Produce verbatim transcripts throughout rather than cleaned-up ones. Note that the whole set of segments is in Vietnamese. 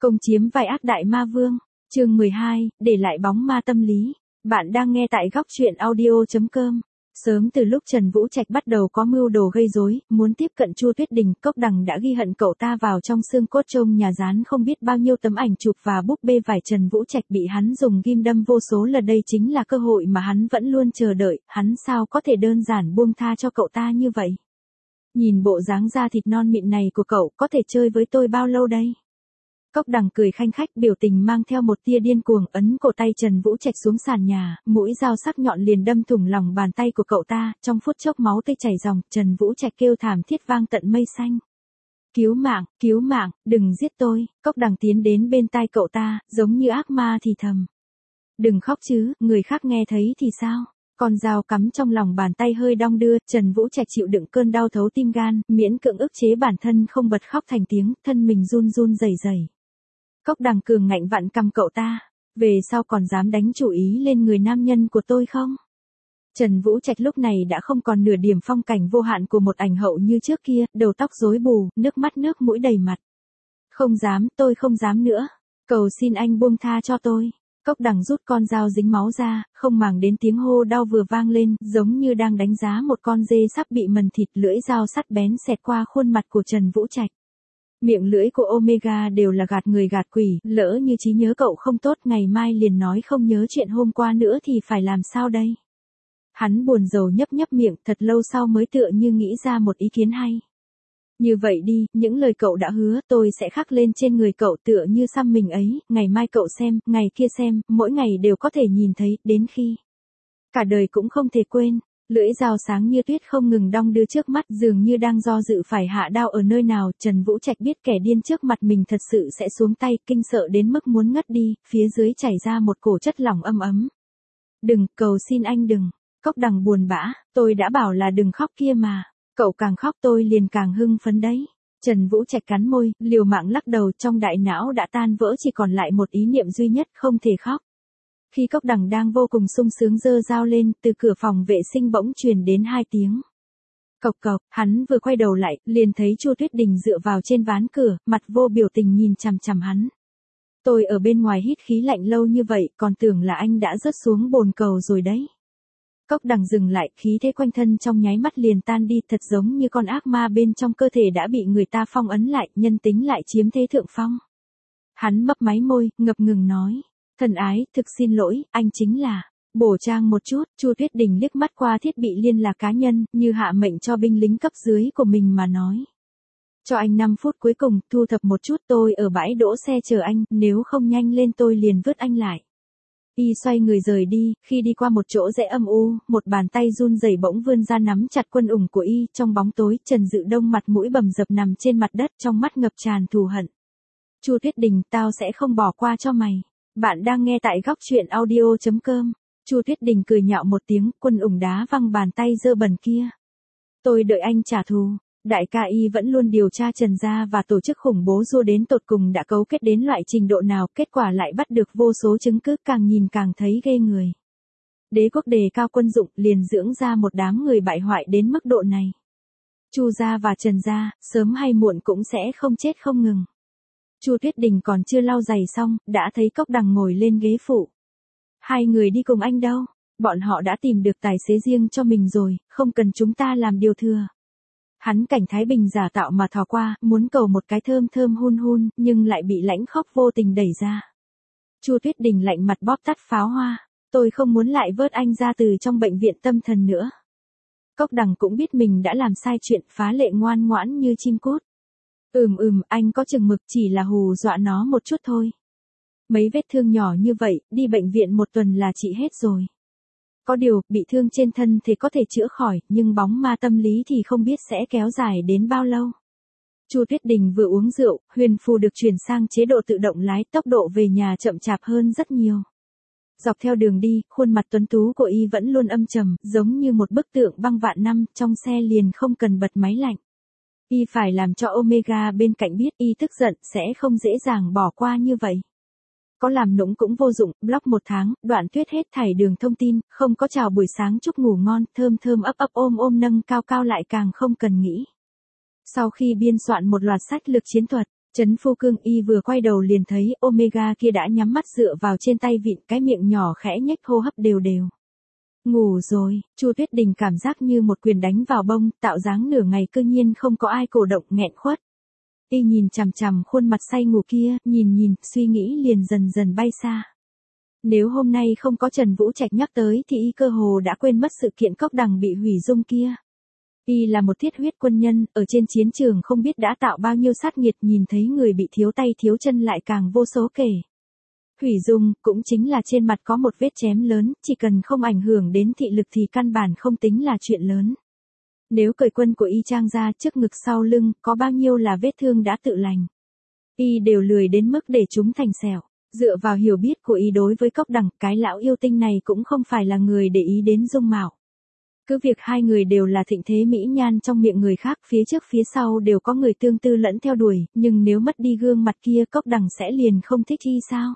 Công chiếm vai ác đại ma vương, chương mười hai, để lại bóng ma tâm lý. Bạn đang nghe tại góc truyện audio.com. Sớm từ lúc Trần Vũ Trạch bắt đầu có mưu đồ gây rối, muốn tiếp cận Chu Tuyết Đình, Cốc Đằng đã ghi hận cậu ta vào trong xương cốt trông nhà dán không biết bao nhiêu tấm ảnh chụp và búp bê vải Trần Vũ Trạch bị hắn dùng ghim đâm vô số lần. Đây chính là cơ hội mà hắn vẫn luôn chờ đợi, hắn sao có thể đơn giản buông tha cho cậu ta như vậy. Nhìn bộ dáng da thịt non mịn này của cậu, có thể chơi với tôi bao lâu đây? Cốc Đằng cười khanh khách, biểu tình mang theo một tia điên cuồng, ấn cổ tay Trần Vũ Trạch xuống sàn nhà, mũi dao sắc nhọn liền đâm thủng lòng bàn tay của cậu ta, trong phút chốc máu tươi chảy ròng, Trần Vũ Trạch kêu thảm thiết vang tận mây xanh. Cứu mạng, cứu mạng, đừng giết tôi. Cốc Đằng tiến đến bên tai cậu ta, giống như ác ma thì thầm. Đừng khóc chứ, người khác nghe thấy thì sao? Con dao cắm trong lòng bàn tay hơi đong đưa, Trần Vũ Trạch chịu đựng cơn đau thấu tim gan, miễn cưỡng ức chế bản thân không bật khóc thành tiếng, thân mình run run rẩy rẩy. Cốc Đằng cường ngạnh vặn cằm cậu ta, về sau còn dám đánh chủ ý lên người nam nhân của tôi không? Trần Vũ Trạch lúc này đã không còn nửa điểm phong cảnh vô hạn của một ảnh hậu như trước kia, đầu tóc rối bù, nước mắt nước mũi đầy mặt. Không dám, tôi không dám nữa. Cầu xin anh buông tha cho tôi. Cốc Đằng rút con dao dính máu ra, không màng đến tiếng hô đau vừa vang lên, giống như đang đánh giá một con dê sắp bị mần thịt, lưỡi dao sắt bén xẹt qua khuôn mặt của Trần Vũ Trạch. Miệng lưỡi của Omega đều là gạt người gạt quỷ, lỡ như trí nhớ cậu không tốt, ngày mai liền nói không nhớ chuyện hôm qua nữa thì phải làm sao đây? Hắn buồn rầu nhấp nhấp miệng, thật lâu sau mới tựa như nghĩ ra một ý kiến hay. Như vậy đi, những lời cậu đã hứa tôi sẽ khắc lên trên người cậu tựa như xăm mình ấy, ngày mai cậu xem, ngày kia xem, mỗi ngày đều có thể nhìn thấy, đến khi cả đời cũng không thể quên. Lưỡi dao sáng như tuyết không ngừng đong đưa trước mắt, dường như đang do dự phải hạ đao ở nơi nào. Trần Vũ Trạch biết kẻ điên trước mặt mình thật sự sẽ xuống tay, kinh sợ đến mức muốn ngất đi, phía dưới chảy ra một cổ chất lỏng âm ấm. Đừng, cầu xin anh đừng. Cốc Đằng buồn bã, tôi đã bảo là đừng khóc kia mà. Cậu càng khóc tôi liền càng hưng phấn đấy. Trần Vũ Trạch cắn môi, liều mạng lắc đầu, trong đại não đã tan vỡ, chỉ còn lại một ý niệm duy nhất, không thể khóc. Khi Cốc Đằng đang vô cùng sung sướng giơ dao lên, từ cửa phòng vệ sinh bỗng truyền đến hai tiếng. Cộc cộc, hắn vừa quay đầu lại, liền thấy Chu Tuyết Đình dựa vào trên ván cửa, mặt vô biểu tình nhìn chằm chằm hắn. Tôi ở bên ngoài hít khí lạnh lâu như vậy, còn tưởng là anh đã rớt xuống bồn cầu rồi đấy. Cốc Đằng dừng lại, khí thế quanh thân trong nháy mắt liền tan đi, thật giống như con ác ma bên trong cơ thể đã bị người ta phong ấn lại, nhân tính lại chiếm thế thượng phong. Hắn mấp máy môi, ngập ngừng nói. Thần ái, thực xin lỗi, anh chính là. Bổ trang một chút, Chu Tuyết Đình liếc mắt qua thiết bị liên lạc cá nhân, như hạ mệnh cho binh lính cấp dưới của mình mà nói. Cho anh năm phút cuối cùng, thu thập một chút, tôi ở bãi đỗ xe chờ anh, nếu không nhanh lên tôi liền vứt anh lại. Y xoay người rời đi, khi đi qua một chỗ rẽ âm u, một bàn tay run rẩy bỗng vươn ra nắm chặt quân ủng của Y, trong bóng tối, Trần Dự Đông mặt mũi bầm dập nằm trên mặt đất, trong mắt ngập tràn thù hận. Chu Tuyết Đình, tao sẽ không bỏ qua cho mày. Bạn đang nghe tại góc truyện audio.com. Chu Tuyết Đình cười nhạo một tiếng, quân ủng đá văng bàn tay dơ bẩn kia. Tôi đợi anh trả thù. Đại ca Y vẫn luôn điều tra Trần gia và tổ chức khủng bố Rua đến tột cùng đã cấu kết đến loại trình độ nào, kết quả lại bắt được vô số chứng cứ, càng nhìn càng thấy ghê người. Đế quốc đề cao quân dụng, liền dưỡng ra một đám người bại hoại đến mức độ này. Chu gia và Trần gia, sớm hay muộn cũng sẽ không chết không ngừng. Chu Tuyết Đình còn chưa lau giày xong, đã thấy Cốc Đằng ngồi lên ghế phụ. Hai người đi cùng anh đâu? Bọn họ đã tìm được tài xế riêng cho mình rồi, không cần chúng ta làm điều thừa. Hắn cảnh Thái Bình giả tạo mà thò qua, muốn cầu một cái thơm thơm hun hun, nhưng lại bị Lãnh Khốc vô tình đẩy ra. Chu Tuyết Đình lạnh mặt bóp tắt pháo hoa. Tôi không muốn lại vớt anh ra từ trong bệnh viện tâm thần nữa. Cốc Đằng cũng biết mình đã làm sai chuyện, phá lệ ngoan ngoãn như chim cút. Ừm ừm, anh có chừng mực, chỉ là hù dọa nó một chút thôi. Mấy vết thương nhỏ như vậy, đi bệnh viện một tuần là trị hết rồi. Có điều, bị thương trên thân thì có thể chữa khỏi, nhưng bóng ma tâm lý thì không biết sẽ kéo dài đến bao lâu. Chu Tuyết Đình vừa uống rượu, huyền phù được chuyển sang chế độ tự động lái, tốc độ về nhà chậm chạp hơn rất nhiều. Dọc theo đường đi, khuôn mặt tuấn tú của Y vẫn luôn âm trầm, giống như một bức tượng băng vạn năm, trong xe liền không cần bật máy lạnh. Y phải làm cho Omega bên cạnh biết Y tức giận, sẽ không dễ dàng bỏ qua như vậy. Có làm nũng cũng vô dụng, block một tháng, Đoạn Tuyết hết thảy đường thông tin, không có chào buổi sáng chúc ngủ ngon, thơm thơm ấp ấp ôm ôm nâng cao cao lại càng không cần nghĩ. Sau khi biên soạn một loạt sách lược chiến thuật, Trấn Phu Cương y vừa quay đầu liền thấy Omega kia đã nhắm mắt dựa vào trên tay vịn, cái miệng nhỏ khẽ nhếch, hô hấp đều đều. Ngủ rồi, Chu Tuyết Đình cảm giác như một quyền đánh vào bông, tạo dáng nửa ngày cư nhiên không có ai cổ động, nghẹn khuất. Y nhìn chằm chằm khuôn mặt say ngủ kia, nhìn nhìn, suy nghĩ liền dần dần bay xa. Nếu hôm nay không có Trần Vũ Trạch nhắc tới thì y cơ hồ đã quên mất sự kiện Cốc Đằng bị hủy dung kia. Y là một thiết huyết quân nhân, ở trên chiến trường không biết đã tạo bao nhiêu sát nghiệt, nhìn thấy người bị thiếu tay thiếu chân lại càng vô số kể. Hủy dung, cũng chính là trên mặt có một vết chém lớn, chỉ cần không ảnh hưởng đến thị lực thì căn bản không tính là chuyện lớn. Nếu cởi quân của y trang ra, trước ngực sau lưng, có bao nhiêu là vết thương đã tự lành. Y đều lười đến mức để chúng thành sẹo. Dựa vào hiểu biết của y đối với Cốc Đằng, cái lão yêu tinh này cũng không phải là người để ý đến dung mạo. Cứ việc hai người đều là thịnh thế mỹ nhan trong miệng người khác, phía trước phía sau đều có người tương tư lẫn theo đuổi, nhưng nếu mất đi gương mặt kia Cốc Đằng sẽ liền không thích y sao?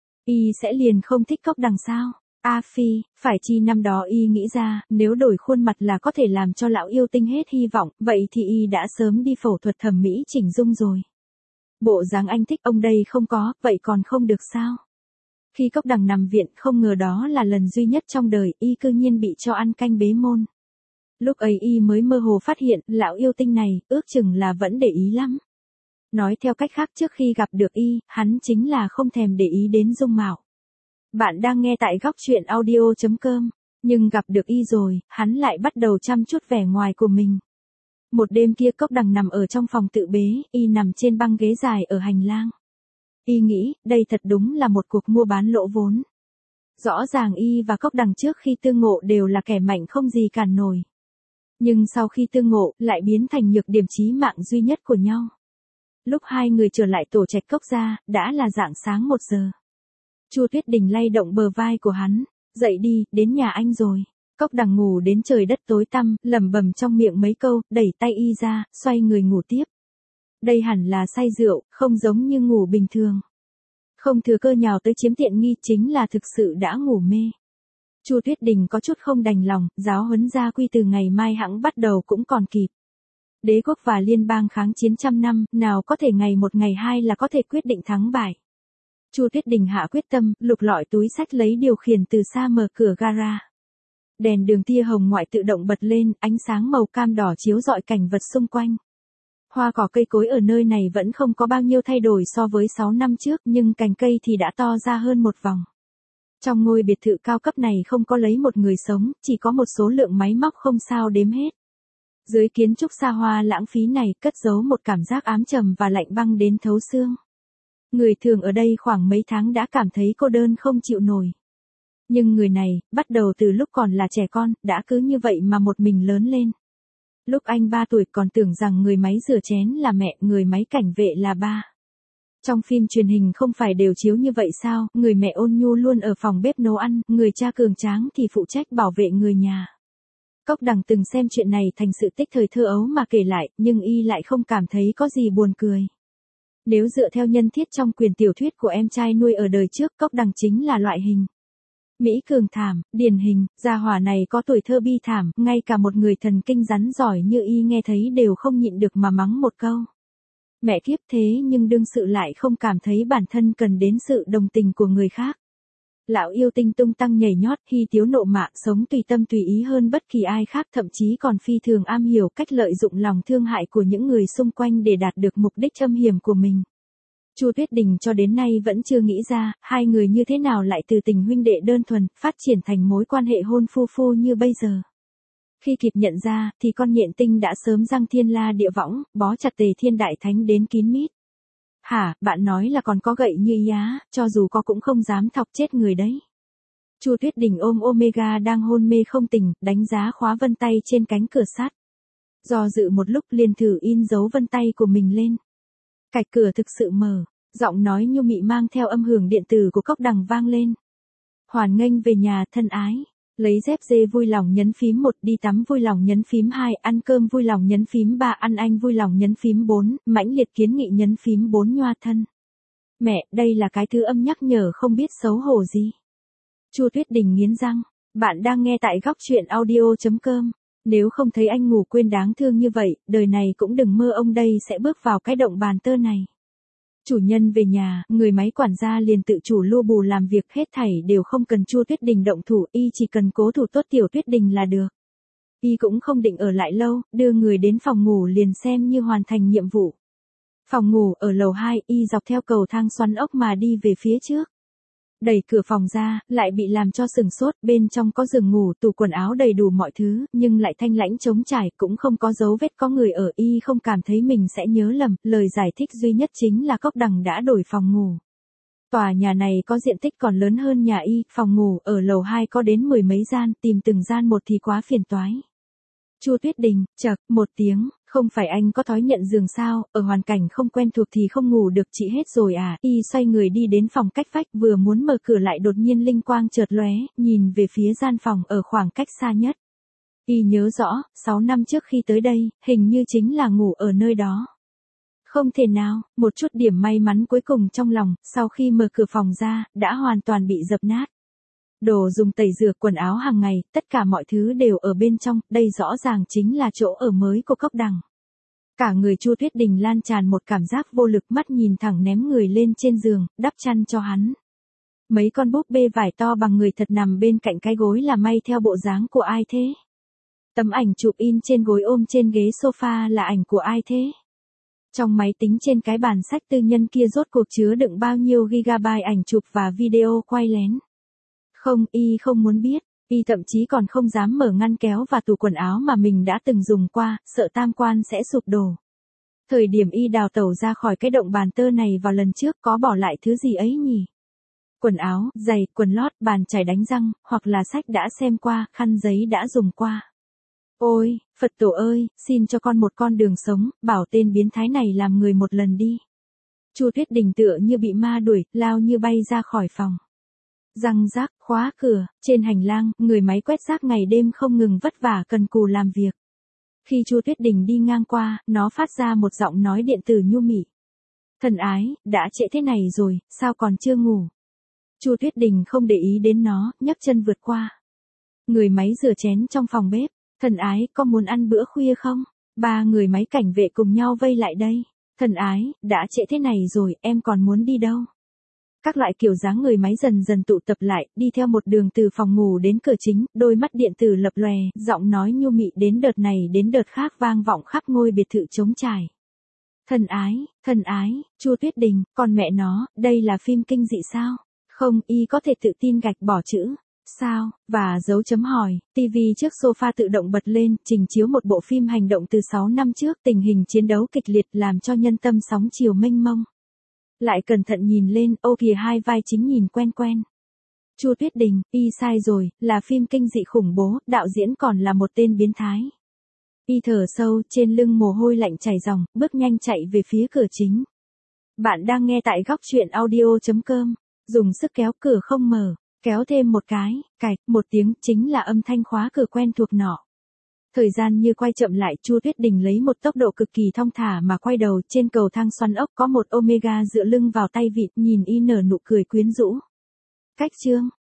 Y sẽ liền không thích Cốc Đằng sao? A phi, phải chi năm đó y nghĩ ra, nếu đổi khuôn mặt là có thể làm cho lão yêu tinh hết hy vọng, vậy thì y đã sớm đi phẫu thuật thẩm mỹ chỉnh dung rồi. Bộ dáng anh thích ông đây không có, vậy còn không được sao? Khi Cốc Đằng nằm viện, không ngờ đó là lần duy nhất trong đời y cư nhiên bị cho ăn canh bế môn. Lúc ấy y mới mơ hồ phát hiện, lão yêu tinh này, ước chừng là vẫn để ý lắm. Nói theo cách khác, trước khi gặp được y, hắn chính là không thèm để ý đến dung mạo. Bạn đang nghe tại góc truyện audio chấm com, nhưng gặp được y rồi, hắn lại bắt đầu chăm chút vẻ ngoài của mình. Một đêm kia Cốc Đằng nằm ở trong phòng tự bế, y nằm trên băng ghế dài ở hành lang. Y nghĩ, đây thật đúng là một cuộc mua bán lỗ vốn. Rõ ràng y và Cốc Đằng trước khi tương ngộ đều là kẻ mạnh không gì cản nổi. Nhưng sau khi tương ngộ, lại biến thành nhược điểm chí mạng duy nhất của nhau. Lúc hai người trở lại tổ trạch Cốc gia, đã là rạng sáng một giờ. Chu Tuyết Đình lay động bờ vai của hắn, dậy đi, đến nhà anh rồi. Cốc Đằng ngủ đến trời đất tối tăm, lẩm bẩm trong miệng mấy câu, đẩy tay y ra, xoay người ngủ tiếp. Đây hẳn là say rượu, không giống như ngủ bình thường. Không thừa cơ nhào tới chiếm tiện nghi, chính là thực sự đã ngủ mê. Chu Tuyết Đình có chút không đành lòng, giáo huấn gia quy từ ngày mai hẵng bắt đầu cũng còn kịp. Đế quốc và liên bang kháng chiến trăm năm, nào có thể ngày một ngày hai là có thể quyết định thắng bại. Chu Tuyết Đình hạ quyết tâm, lục lọi túi xách lấy điều khiển từ xa mở cửa gara. Đèn đường tia hồng ngoại tự động bật lên, ánh sáng màu cam đỏ chiếu rọi cảnh vật xung quanh. Hoa cỏ cây cối ở nơi này vẫn không có bao nhiêu thay đổi so với sáu năm trước, nhưng cành cây thì đã to ra hơn một vòng. Trong ngôi biệt thự cao cấp này không có lấy một người sống, chỉ có một số lượng máy móc không sao đếm hết. Dưới kiến trúc xa hoa lãng phí này, cất giấu một cảm giác ám trầm và lạnh băng đến thấu xương. Người thường ở đây khoảng mấy tháng đã cảm thấy cô đơn không chịu nổi. Nhưng người này, bắt đầu từ lúc còn là trẻ con, đã cứ như vậy mà một mình lớn lên. Lúc anh ba tuổi còn tưởng rằng người máy rửa chén là mẹ, người máy cảnh vệ là ba. Trong phim truyền hình không phải đều chiếu như vậy sao, người mẹ ôn nhu luôn ở phòng bếp nấu ăn, người cha cường tráng thì phụ trách bảo vệ người nhà. Cốc Đằng từng xem chuyện này thành sự tích thời thơ ấu mà kể lại, nhưng y lại không cảm thấy có gì buồn cười. Nếu dựa theo nhân thiết trong quyền tiểu thuyết của em trai nuôi ở đời trước, Cốc Đằng chính là loại hình Mỹ cường thảm, điển hình, gia hỏa này có tuổi thơ bi thảm, ngay cả một người thần kinh rắn giỏi như y nghe thấy đều không nhịn được mà mắng một câu. Mẹ kiếp, thế nhưng đương sự lại không cảm thấy bản thân cần đến sự đồng tình của người khác. Lão yêu tinh tung tăng nhảy nhót, hy tiếu nộ mạ, sống tùy tâm tùy ý hơn bất kỳ ai khác, thậm chí còn phi thường am hiểu cách lợi dụng lòng thương hại của những người xung quanh để đạt được mục đích âm hiểm của mình. Chu Tuyết Đình cho đến nay vẫn chưa nghĩ ra, hai người như thế nào lại từ tình huynh đệ đơn thuần, phát triển thành mối quan hệ hôn phu phu như bây giờ. Khi kịp nhận ra, thì con nhện tinh đã sớm răng thiên la địa võng, bó chặt Tề Thiên Đại Thánh đến kín mít. Hả, bạn nói là còn có gậy như ý á, cho dù có cũng không dám thọc chết người đấy. Chu Tuyết Đình ôm Omega đang hôn mê không tỉnh, đánh giá khóa vân tay trên cánh cửa sắt. Do dự một lúc liền thử in dấu vân tay của mình lên. Cạch cửa thực sự mở, giọng nói nhu mị mang theo âm hưởng điện tử của Cốc Đằng vang lên. Hoàn nghênh về nhà thân ái. Lấy dép dê vui lòng nhấn phím một, đi tắm vui lòng nhấn phím hai, ăn cơm vui lòng nhấn phím ba, ăn anh vui lòng nhấn phím bốn, mãnh liệt kiến nghị nhấn phím bốn nhoa thân. Mẹ, đây là cái thứ âm nhắc nhở không biết xấu hổ gì. Chu Tuyết Đình nghiến răng, bạn đang nghe tại góc truyện audio chấm com. Nếu không thấy anh ngủ quên đáng thương như vậy, đời này cũng đừng mơ ông đây sẽ bước vào cái động bàn tơ này. Chủ nhân về nhà, người máy quản gia liền tự chủ lu bù làm việc, hết thảy đều không cần Chu Tuyết Đình động thủ, y chỉ cần cố thủ tốt Tiểu Tuyết Đình là được. Y cũng không định ở lại lâu, đưa người đến phòng ngủ liền xem như hoàn thành nhiệm vụ. Phòng ngủ ở lầu hai, y dọc theo cầu thang xoắn ốc mà đi về phía trước. Đẩy cửa phòng ra, lại bị làm cho sừng sốt, bên trong có giường ngủ, tủ quần áo đầy đủ mọi thứ, nhưng lại thanh lãnh trống trải, cũng không có dấu vết có người ở, y không cảm thấy mình sẽ nhớ lầm, lời giải thích duy nhất chính là Cốc Đằng đã đổi phòng ngủ. Tòa nhà này có diện tích còn lớn hơn nhà y, phòng ngủ ở lầu hai có đến mười mấy gian, tìm từng gian một thì quá phiền toái. Chu Tuyết Đình, chậc, một tiếng, không phải anh có thói nhận giường sao, ở hoàn cảnh không quen thuộc thì không ngủ được chị hết rồi à, y xoay người đi đến phòng cách vách vừa muốn mở cửa lại đột nhiên linh quang chợt lóe, nhìn về phía gian phòng ở khoảng cách xa nhất. Y nhớ rõ, sáu năm trước khi tới đây, hình như chính là ngủ ở nơi đó. Không thể nào, một chút điểm may mắn cuối cùng trong lòng, sau khi mở cửa phòng ra, đã hoàn toàn bị dập nát. Đồ dùng tẩy rửa, quần áo hàng ngày, tất cả mọi thứ đều ở bên trong, đây rõ ràng chính là chỗ ở mới của Cốc Đằng. Cả người Chu Tuyết Đình lan tràn một cảm giác vô lực, mắt nhìn thẳng ném người lên trên giường, đắp chăn cho hắn. Mấy con búp bê vải to bằng người thật nằm bên cạnh cái gối là may theo bộ dáng của ai thế? Tấm ảnh chụp in trên gối ôm trên ghế sofa là ảnh của ai thế? Trong máy tính trên cái bàn sách tư nhân kia rốt cuộc chứa đựng bao nhiêu gigabyte ảnh chụp và video quay lén? Không, y không muốn biết, y thậm chí còn không dám mở ngăn kéo và tủ quần áo mà mình đã từng dùng qua, sợ tam quan sẽ sụp đổ. Thời điểm y đào tẩu ra khỏi cái động bàn tơ này vào lần trước có bỏ lại thứ gì ấy nhỉ? Quần áo, giày, quần lót, bàn chải đánh răng, hoặc là sách đã xem qua, khăn giấy đã dùng qua. Ôi, Phật tổ ơi, xin cho con một con đường sống, bảo tên biến thái này làm người một lần đi. Chu Tuyết Đình tựa như bị ma đuổi, lao như bay ra khỏi phòng. Răng rác, khóa cửa, trên hành lang, người máy quét rác ngày đêm không ngừng vất vả cần cù làm việc. Khi Chu Tuyết Đình đi ngang qua, nó phát ra một giọng nói điện tử nhu mị. Thân ái, đã trễ thế này rồi, sao còn chưa ngủ? Chu Tuyết Đình không để ý đến nó, nhấc chân vượt qua. Người máy rửa chén trong phòng bếp. Thân ái, có muốn ăn bữa khuya không? Ba người máy cảnh vệ cùng nhau vây lại đây. Thân ái, đã trễ thế này rồi, em còn muốn đi đâu? Các loại kiểu dáng người máy dần dần tụ tập lại, đi theo một đường từ phòng ngủ đến cửa chính, đôi mắt điện tử lập lòe, giọng nói nhu mị đến đợt này đến đợt khác vang vọng khắp ngôi biệt thự trống trải. Thân ái, thân ái, Chu Tuyết Đình, còn mẹ nó, đây là phim kinh dị sao? Không, y có thể tự tin gạch bỏ chữ. Sao, và dấu chấm hỏi, tivi trước sofa tự động bật lên, trình chiếu một bộ phim hành động từ sáu năm trước, tình hình chiến đấu kịch liệt làm cho nhân tâm sóng chiều mênh mông. Lại cẩn thận nhìn lên, ô kìa hai vai chính nhìn quen quen. Chu Tuyết Đình, y sai rồi, là phim kinh dị khủng bố, đạo diễn còn là một tên biến thái. Y thở sâu, trên lưng mồ hôi lạnh chảy ròng, bước nhanh chạy về phía cửa chính. Bạn đang nghe tại góc truyện audio chấm com, dùng sức kéo cửa không mở. Kéo thêm một cái, cạch, một tiếng, chính là âm thanh khóa cửa quen thuộc nọ. Thời gian như quay chậm lại, Chu Tuyết Đình lấy một tốc độ cực kỳ thong thả mà quay đầu, trên cầu thang xoắn ốc có một Omega dựa lưng vào tay vịt, nhìn y nở nụ cười quyến rũ. Cách chương